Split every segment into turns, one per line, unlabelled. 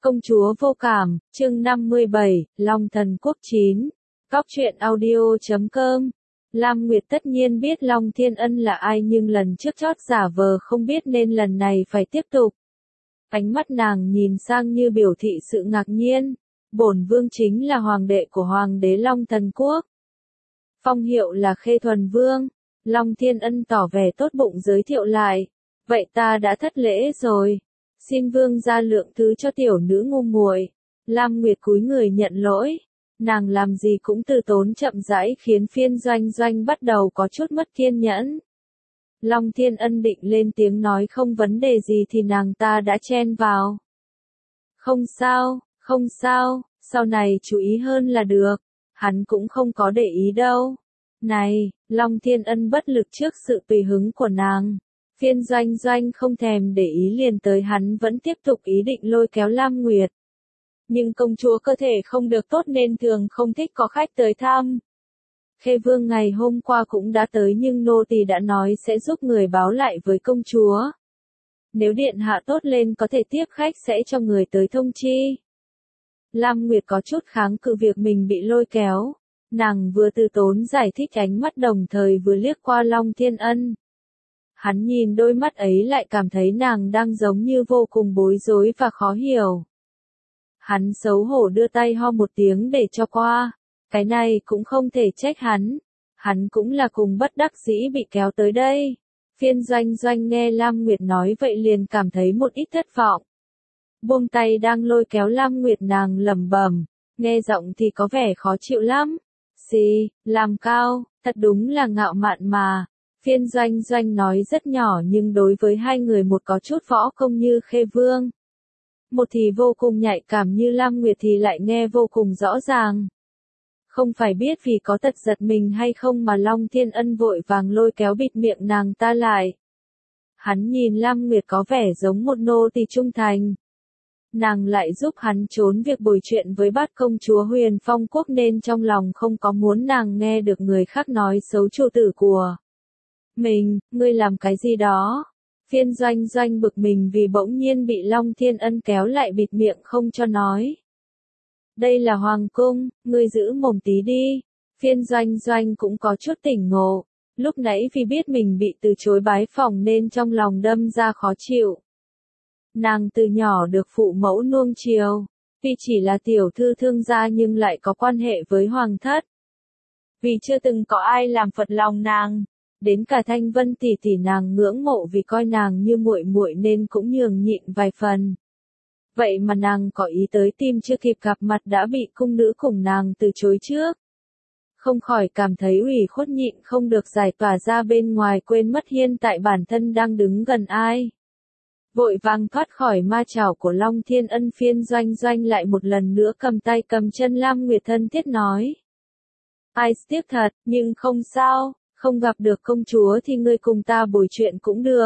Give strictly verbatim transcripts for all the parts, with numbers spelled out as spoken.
Công chúa vô cảm, chương năm mươi bảy, Long Thần Quốc chín. Góc truyện audio chấm com. Lam Nguyệt tất nhiên biết Long Thiên Ân là ai nhưng lần trước chót giả vờ không biết nên lần này phải tiếp tục. Ánh mắt nàng nhìn sang như biểu thị sự ngạc nhiên. Bổn vương chính là hoàng đệ của hoàng đế Long Thần Quốc. Phong hiệu là Khê Thuần Vương. Long Thiên Ân tỏ vẻ tốt bụng giới thiệu lại. Vậy ta đã thất lễ rồi. Xin vương gia lượng thứ cho tiểu nữ ngu muội. Lam Nguyệt cúi người nhận lỗi. Nàng làm gì cũng từ tốn chậm rãi khiến phiên doanh doanh bắt đầu có chút mất kiên nhẫn. Long Thiên Ân định lên tiếng nói không vấn đề gì thì nàng ta đã chen vào. Không sao, không sao, sau này chú ý hơn là được. Hắn cũng không có để ý đâu. Này, Long Thiên Ân bất lực trước sự tùy hứng của nàng. Phiên doanh doanh không thèm để ý liền tới hắn vẫn tiếp tục ý định lôi kéo Lam Nguyệt. Nhưng công chúa cơ thể không được tốt nên thường không thích có khách tới thăm. Khê Vương ngày hôm qua cũng đã tới nhưng nô tỳ đã nói sẽ giúp người báo lại với công chúa. Nếu điện hạ tốt lên có thể tiếp khách sẽ cho người tới thông chi. Lam Nguyệt có chút kháng cự việc mình bị lôi kéo. Nàng vừa từ tốn giải thích ánh mắt đồng thời vừa liếc qua Long Thiên Ân. Hắn nhìn đôi mắt ấy lại cảm thấy nàng đang giống như vô cùng bối rối và khó hiểu. Hắn xấu hổ đưa tay ho một tiếng để cho qua. Cái này cũng không thể trách hắn. Hắn cũng là cùng bất đắc dĩ bị kéo tới đây. Phiên doanh doanh nghe Lam Nguyệt nói vậy liền cảm thấy một ít thất vọng. Buông tay đang lôi kéo Lam Nguyệt nàng lẩm bẩm. Nghe giọng thì có vẻ khó chịu lắm. Xì, làm cao, thật đúng là ngạo mạn mà. Phiên doanh doanh nói rất nhỏ nhưng đối với hai người một có chút võ công như Khê Vương. Một thì vô cùng nhạy cảm như Lam Nguyệt thì lại nghe vô cùng rõ ràng. Không phải biết vì có tật giật mình hay không mà Long Thiên Ân vội vàng lôi kéo bịt miệng nàng ta lại. Hắn nhìn Lam Nguyệt có vẻ giống một nô tỳ trung thành. Nàng lại giúp hắn trốn việc bồi chuyện với bát công chúa Huyền Phong Quốc nên trong lòng không có muốn nàng nghe được người khác nói xấu chủ tử của mình, ngươi làm cái gì đó. Phiên doanh doanh bực mình vì bỗng nhiên bị Long Thiên Ân kéo lại bịt miệng không cho nói. Đây là hoàng cung, ngươi giữ mồm tí đi. Phiên doanh doanh cũng có chút tỉnh ngộ. Lúc nãy vì biết mình bị từ chối bái phỏng nên trong lòng đâm ra khó chịu. Nàng từ nhỏ được phụ mẫu nuông chiều. Vì chỉ là tiểu thư thương gia nhưng lại có quan hệ với hoàng thất. Vì chưa từng có ai làm phật lòng nàng. Đến cả Thanh Vân tỷ tỷ nàng ngưỡng mộ vì coi nàng như muội muội nên cũng nhường nhịn vài phần. Vậy mà nàng có ý tới tìm chưa kịp gặp mặt đã bị cung nữ cùng nàng từ chối trước. Không khỏi cảm thấy ủy khuất nhịn không được giải tỏa ra bên ngoài quên mất hiện tại bản thân đang đứng gần ai. Vội vàng thoát khỏi ma chảo của Long Thiên Ân phiên doanh doanh lại một lần nữa cầm tay cầm chân Lam Nguyệt thân thiết nói. Ai tiếc thật, nhưng không sao. Không gặp được công chúa thì ngươi cùng ta bồi chuyện cũng được.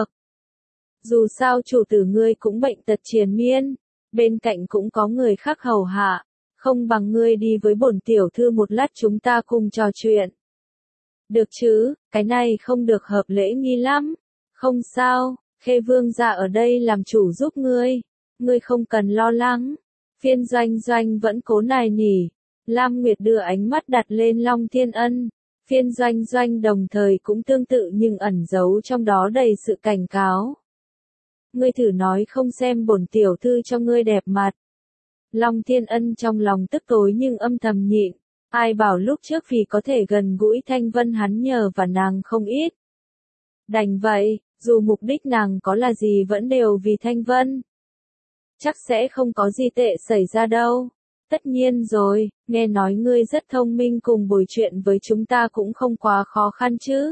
Dù sao chủ tử ngươi cũng bệnh tật triền miên, bên cạnh cũng có người khác hầu hạ, không bằng ngươi đi với bổn tiểu thư một lát chúng ta cùng trò chuyện. Được chứ, cái này không được hợp lễ nghi lắm. Không sao, Khê Vương gia ở đây làm chủ giúp ngươi, ngươi không cần lo lắng. Phiên doanh doanh vẫn cố nài nỉ. Lam Nguyệt đưa ánh mắt đặt lên Long Thiên Ân. Phiên doanh doanh đồng thời cũng tương tự nhưng ẩn giấu trong đó đầy sự cảnh cáo. Ngươi thử nói không xem bổn tiểu thư cho ngươi đẹp mặt. Long Thiên Ân trong lòng tức tối nhưng âm thầm nhịn. Ai bảo lúc trước vì có thể gần gũi Thanh Vân hắn nhờ và nàng không ít. Đành vậy, dù mục đích nàng có là gì vẫn đều vì Thanh Vân. Chắc sẽ không có gì tệ xảy ra đâu. Tất nhiên rồi, nghe nói ngươi rất thông minh cùng bồi chuyện với chúng ta cũng không quá khó khăn chứ.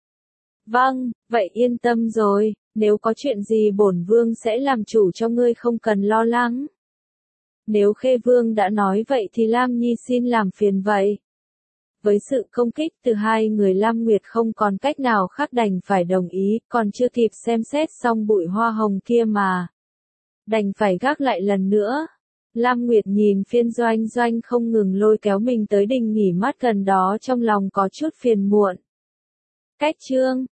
Vâng, vậy yên tâm rồi, nếu có chuyện gì bổn vương sẽ làm chủ cho ngươi không cần lo lắng. Nếu Khê Vương đã nói vậy thì Lam Nhi xin làm phiền vậy. Với sự công kích từ hai người Lam Nguyệt không còn cách nào khác đành phải đồng ý, còn chưa kịp xem xét xong bụi hoa hồng kia mà. Đành phải gác lại lần nữa. Lam Nguyệt nhìn phiên doanh doanh không ngừng lôi kéo mình tới đình nghỉ mát gần đó trong lòng có chút phiền muộn. Cách chương